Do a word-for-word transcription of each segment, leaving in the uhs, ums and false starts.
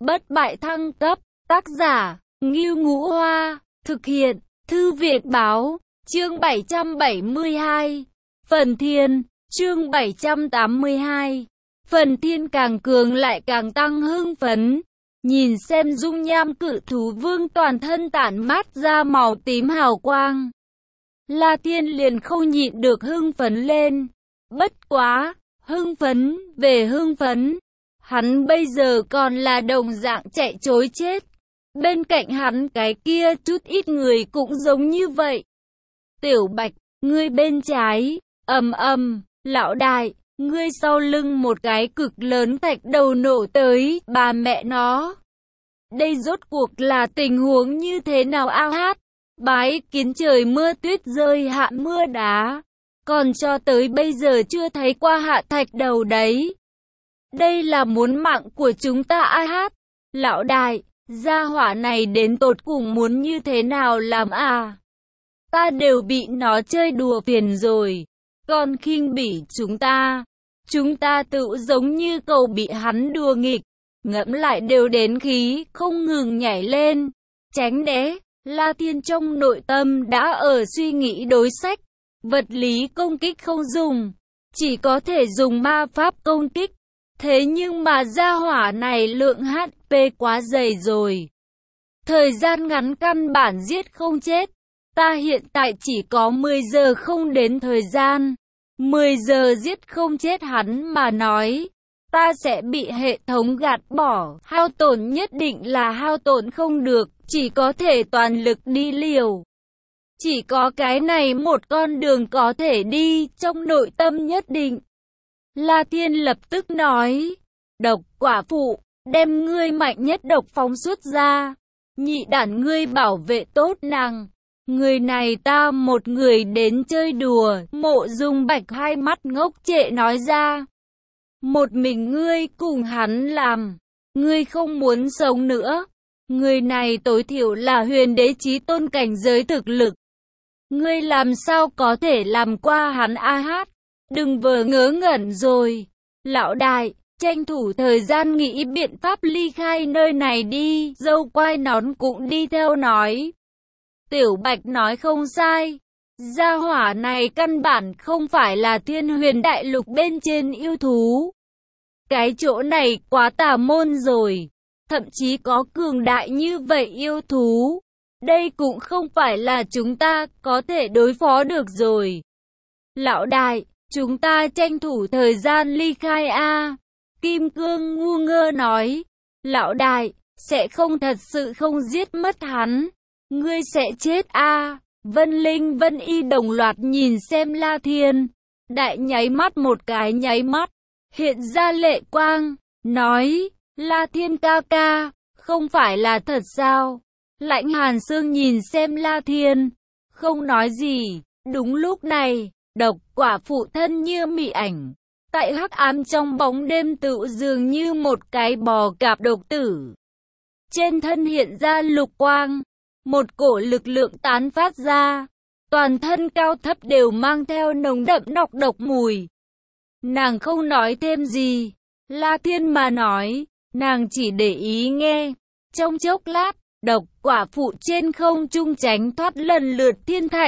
Bất bại thăng cấp, tác giả, Ngưu Ngũ Hoa, thực hiện, Thư viện báo, chương bảy trăm bảy mươi hai, Phần Thiên, chương bảy trăm tám mươi hai, Phần Thiên càng cường lại càng tăng hưng phấn, nhìn xem dung nham cự thú vương toàn thân tản mát ra màu tím hào quang. La Thiên liền không nhịn được hưng phấn lên, bất quá, hưng phấn, về hưng phấn. Hắn bây giờ còn là đồng dạng chạy trối chết. Bên cạnh hắn cái kia chút ít người cũng giống như vậy. Tiểu Bạch, ngươi bên trái, ầm ầm, lão đại, ngươi sau lưng một cái cực lớn thạch đầu nổ tới, bà mẹ nó. Đây rốt cuộc là tình huống như thế nào a hát? Bái kiến trời mưa tuyết rơi hạ mưa đá. Còn cho tới bây giờ chưa thấy qua hạ thạch đầu đấy. Đây là muốn mạng của chúng ta a hát. Lão đại, gia hỏa này đến tột cùng muốn như thế nào làm à? Ta đều bị nó chơi đùa phiền rồi. Còn khinh bỉ chúng ta. Chúng ta tự giống như cầu bị hắn đùa nghịch. Ngẫm lại đều đến khí, không ngừng nhảy lên. Tránh né, La Thiên trong nội tâm đã ở suy nghĩ đối sách. Vật lý công kích không dùng. Chỉ có thể dùng ma pháp công kích. Thế nhưng mà gia hỏa này lượng hát pê quá dày rồi. Thời gian ngắn căn bản giết không chết. Ta hiện tại chỉ có mười giờ không đến thời gian. mười giờ giết không chết hắn mà nói. Ta sẽ bị hệ thống gạt bỏ. Hao tổn nhất định là hao tổn không được. Chỉ có thể toàn lực đi liều. Chỉ có cái này một con đường có thể đi trong nội tâm nhất định. La Thiên lập tức nói. Độc quả phụ, đem ngươi mạnh nhất độc phóng xuất ra. Nhị đản ngươi bảo vệ tốt nàng. Người này ta một người đến chơi đùa. Mộ Dung Bạch hai mắt ngốc trệ nói ra. Một mình ngươi cùng hắn làm. Ngươi không muốn sống nữa. Người này tối thiểu là huyền đế chí tôn cảnh giới thực lực. Ngươi làm sao có thể làm qua hắn a hát? Đừng vờ ngớ ngẩn rồi. Lão đại, tranh thủ thời gian nghĩ biện pháp ly khai nơi này đi. Dâu quai nón cũng đi theo nói. Tiểu Bạch nói không sai. Gia hỏa này căn bản không phải là thiên huyền đại lục bên trên yêu thú. Cái chỗ này quá tà môn rồi. Thậm chí có cường đại như vậy yêu thú. Đây cũng không phải là chúng ta có thể đối phó được rồi. Lão đại, chúng ta tranh thủ thời gian ly khai a. Kim Cương ngu ngơ nói. Lão đại, sẽ không thật sự không giết mất hắn. Ngươi sẽ chết a. Vân Linh Vân Y đồng loạt nhìn xem La Thiên. Đại nháy mắt một cái nháy mắt. Hiện ra lệ quang. Nói, La Thiên ca ca, không phải là thật sao? Lãnh Hàn Sương nhìn xem La Thiên, không nói gì. Đúng lúc này, độc quả phụ thân như mị ảnh. Tại hắc ám trong bóng đêm tự dường như một cái bò cạp độc tử. Trên thân hiện ra lục quang, một cổ lực lượng tán phát ra. Toàn thân cao thấp đều mang theo nồng đậm nọc độc mùi. Nàng không nói thêm gì. La Thiên mà nói, nàng chỉ để ý nghe. Trong chốc lát, độc quả phụ trên không trung tránh thoát lần lượt thiên thạch.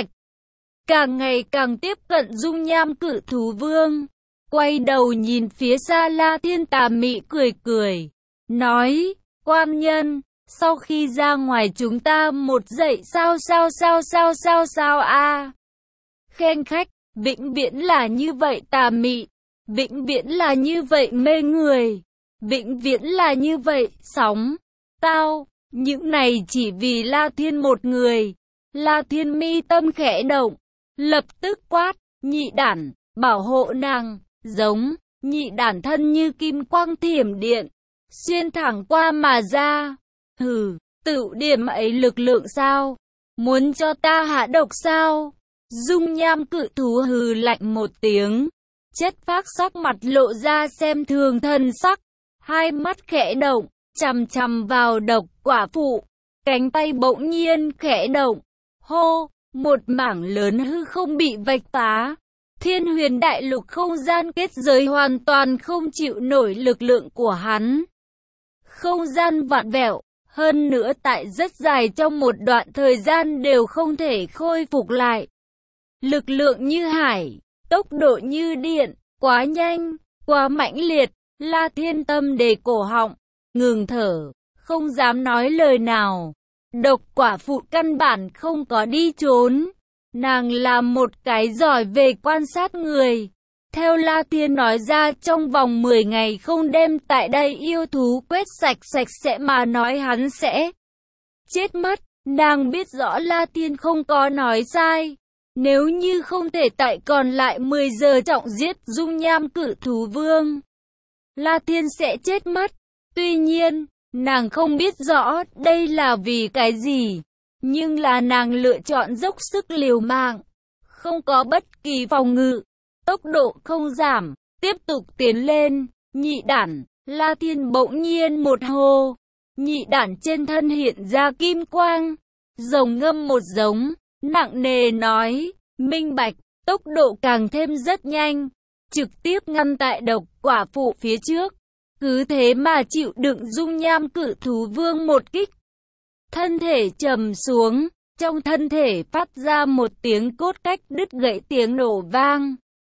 Càng ngày càng tiếp cận dung nham cự thú vương. Quay đầu nhìn phía xa La Thiên tà mị cười cười. Nói, quan nhân, sau khi ra ngoài chúng ta một dậy sao sao sao sao sao sao a. Khen khách, vĩnh viễn là như vậy tà mị. Vĩnh viễn là như vậy mê người. Vĩnh viễn là như vậy sóng. Tao. Những này chỉ vì La Thiên một người. La Thiên mi tâm khẽ động. Lập tức quát. Nhị đản, bảo hộ nàng. Giống. Nhị đản thân như kim quang thiểm điện. Xuyên thẳng qua mà ra. Hừ. Tự điểm ấy lực lượng sao? Muốn cho ta hạ độc sao? Dung nham cự thú hừ lạnh một tiếng. Chất phác sắc mặt lộ ra xem thường thân sắc. Hai mắt khẽ động. Chằm chằm vào độc quả phụ. Cánh tay bỗng nhiên khẽ động. Hô, một mảng lớn hư không bị vạch phá. Thiên huyền đại lục không gian kết giới hoàn toàn không chịu nổi lực lượng của hắn. không gian vặn vẹo, hơn nữa tại rất dài trong một đoạn thời gian đều không thể khôi phục lại. Lực lượng như hải, tốc độ như điện, quá nhanh, quá mãnh liệt, La Thiên Tâm đề cổ họng, ngừng thở, không dám nói lời nào. Độc quả phụ căn bản không có đi trốn, nàng là một cái giỏi về quan sát người. Theo La Thiên nói ra, trong vòng mười ngày không đem tại đây yêu thú quét sạch sạch sẽ mà nói hắn sẽ chết mất. Nàng biết rõ La Thiên không có nói sai. Nếu như không thể tại còn lại mười giờ trọng giết dung nham cự thú vương, La Thiên sẽ chết mất. Tuy nhiên, nàng không biết rõ đây là vì cái gì, nhưng là nàng lựa chọn dốc sức liều mạng, không có bất kỳ phòng ngự, tốc độ không giảm, tiếp tục tiến lên. Nhị đản, La Thiên bỗng nhiên một hô, nhị đản trên thân hiện ra kim quang, rồng ngâm một giống, nặng nề nói, minh bạch, tốc độ càng thêm rất nhanh, trực tiếp ngăn tại độc quả phụ phía trước. Cứ thế mà chịu đựng dung nham cự thú vương một kích. Thân thể trầm xuống, trong thân thể phát ra một tiếng cốt cách đứt gãy tiếng nổ vang.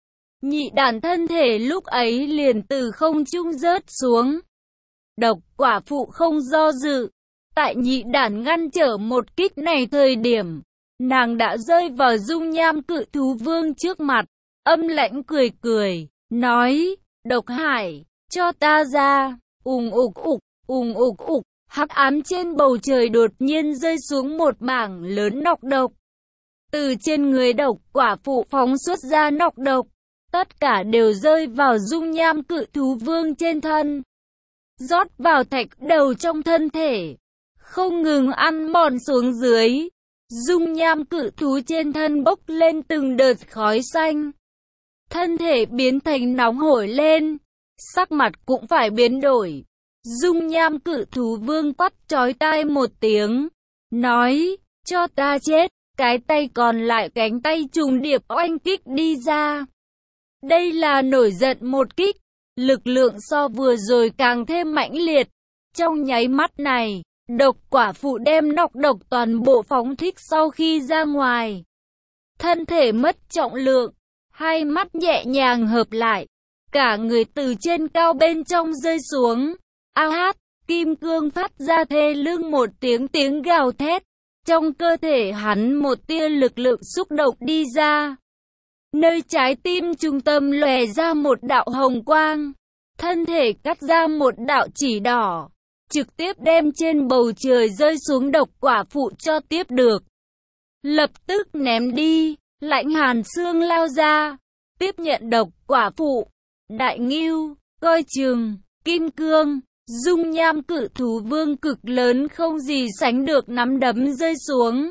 Nhị đản thân thể lúc ấy liền từ không trung rớt xuống. Độc quả phụ không do dự. Tại nhị đản ngăn trở một kích này thời điểm, nàng đã rơi vào dung nham cự thú vương trước mặt, âm lãnh cười cười, nói, độc hải, cho ta ra. Ùng ục ục, ùng ục ục, hắc ám trên bầu trời đột nhiên rơi xuống một mảng lớn nọc độc. Từ trên người độc quả phụ phóng xuất ra nọc độc, tất cả đều rơi vào dung nham cự thú vương trên thân, rót vào thạch đầu trong thân thể, không ngừng ăn mòn xuống dưới. Dung nham cự thú trên thân bốc lên từng đợt khói xanh, thân thể biến thành nóng hổi lên, sắc mặt cũng phải biến đổi. Dung nham cự thú vương quát chói tai một tiếng, nói, cho ta chết. Cái tay còn lại cánh tay trùng điệp oanh kích đi ra. Đây là nổi giận một kích, lực lượng so vừa rồi càng thêm mãnh liệt. Trong nháy mắt này, độc quả phụ đem nọc độc toàn bộ phóng thích sau khi ra ngoài. Thân thể mất trọng lượng, hai mắt nhẹ nhàng hợp lại, cả người từ trên cao bên trong rơi xuống. A hát, kim cương phát ra thê lương một tiếng tiếng gào thét. Trong cơ thể hắn một tia lực lượng xúc động đi ra. Nơi trái tim trung tâm lòe ra một đạo hồng quang. Thân thể cắt ra một đạo chỉ đỏ, trực tiếp đem trên bầu trời rơi xuống độc quả phụ cho tiếp được. Lập tức ném đi, Lãnh Hàn Xương lao ra, tiếp nhận độc quả phụ. Đại Ngưu, coi chừng, kim cương, dung nham cự thú vương cực lớn không gì sánh được nắm đấm rơi xuống.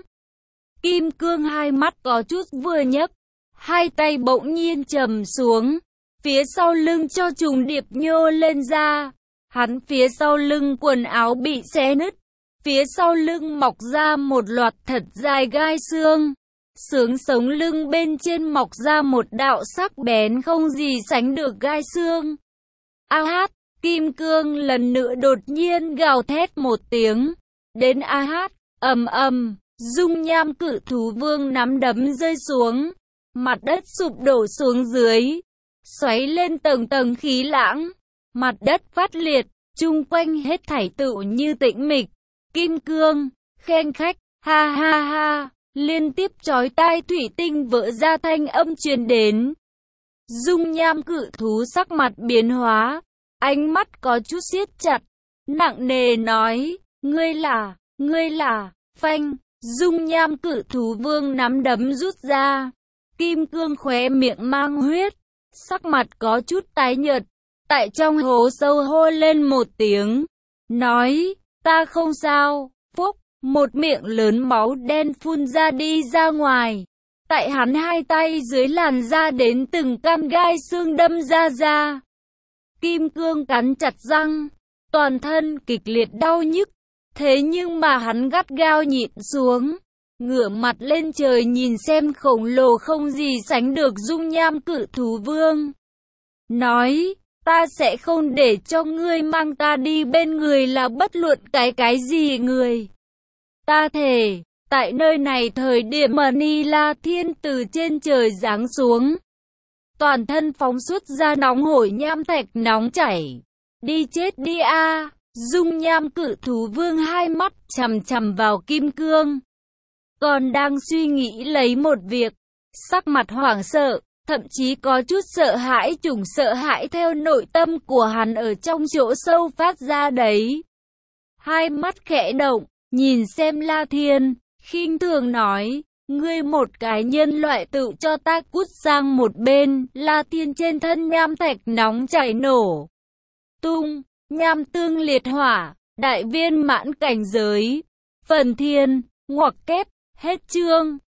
Kim cương hai mắt có chút vừa nhấc, hai tay bỗng nhiên trầm xuống, phía sau lưng cho trùng điệp nhô lên ra. Hắn phía sau lưng quần áo bị xé nứt, phía sau lưng mọc ra một loạt thật dài gai xương. Xương sống lưng bên trên mọc ra một đạo sắc bén không gì sánh được gai xương. A hát, kim cương lần nữa đột nhiên gào thét một tiếng. Đến a hát, ầm ầm, dung nham cự thú vương nắm đấm rơi xuống. Mặt đất sụp đổ xuống dưới, xoáy lên tầng tầng khí lãng. Mặt đất phát liệt, chung quanh hết thảy tựu như tĩnh mịch. Kim cương, khen khách, ha ha ha, liên tiếp chói tai thủy tinh vỡ ra thanh âm truyền đến. Dung nham cự thú sắc mặt biến hóa, ánh mắt có chút siết chặt, nặng nề nói, ngươi là, ngươi là, phanh. Dung nham cự thú vương nắm đấm rút ra, kim cương khóe miệng mang huyết, sắc mặt có chút tái nhợt, tại trong hố sâu hô lên một tiếng, nói, ta không sao. Phúc, một miệng lớn máu đen phun ra đi ra ngoài, tại hắn hai tay dưới làn da đến từng căn gai xương đâm ra ra. Kim cương cắn chặt răng, toàn thân kịch liệt đau nhức, thế nhưng mà hắn gắt gao nhịn xuống, ngửa mặt lên trời nhìn xem khổng lồ không gì sánh được dung nham cự thú vương. Nói, ta sẽ không để cho ngươi mang ta đi bên người là bất luận cái cái gì người. Ta thề, tại nơi này thời điểm mà Ni La Thiên từ trên trời giáng xuống, toàn thân phóng xuất ra nóng hổi nham thạch nóng chảy. Đi chết đi a! Dung nham cự thú vương hai mắt chằm chằm vào kim cương. Còn đang suy nghĩ lấy một việc, sắc mặt hoảng sợ, thậm chí có chút sợ hãi, chủng sợ hãi theo nội tâm của hắn ở trong chỗ sâu phát ra đấy. Hai mắt khẽ động, nhìn xem La Thiên, khinh thường nói, ngươi một cái nhân loại tự cho ta cút sang một bên. La Thiên trên thân nham thạch nóng chảy nổ tung, nham tương liệt hỏa, đại viên mãn cảnh giới. Phần thiên, ngoặc kép, hết chương.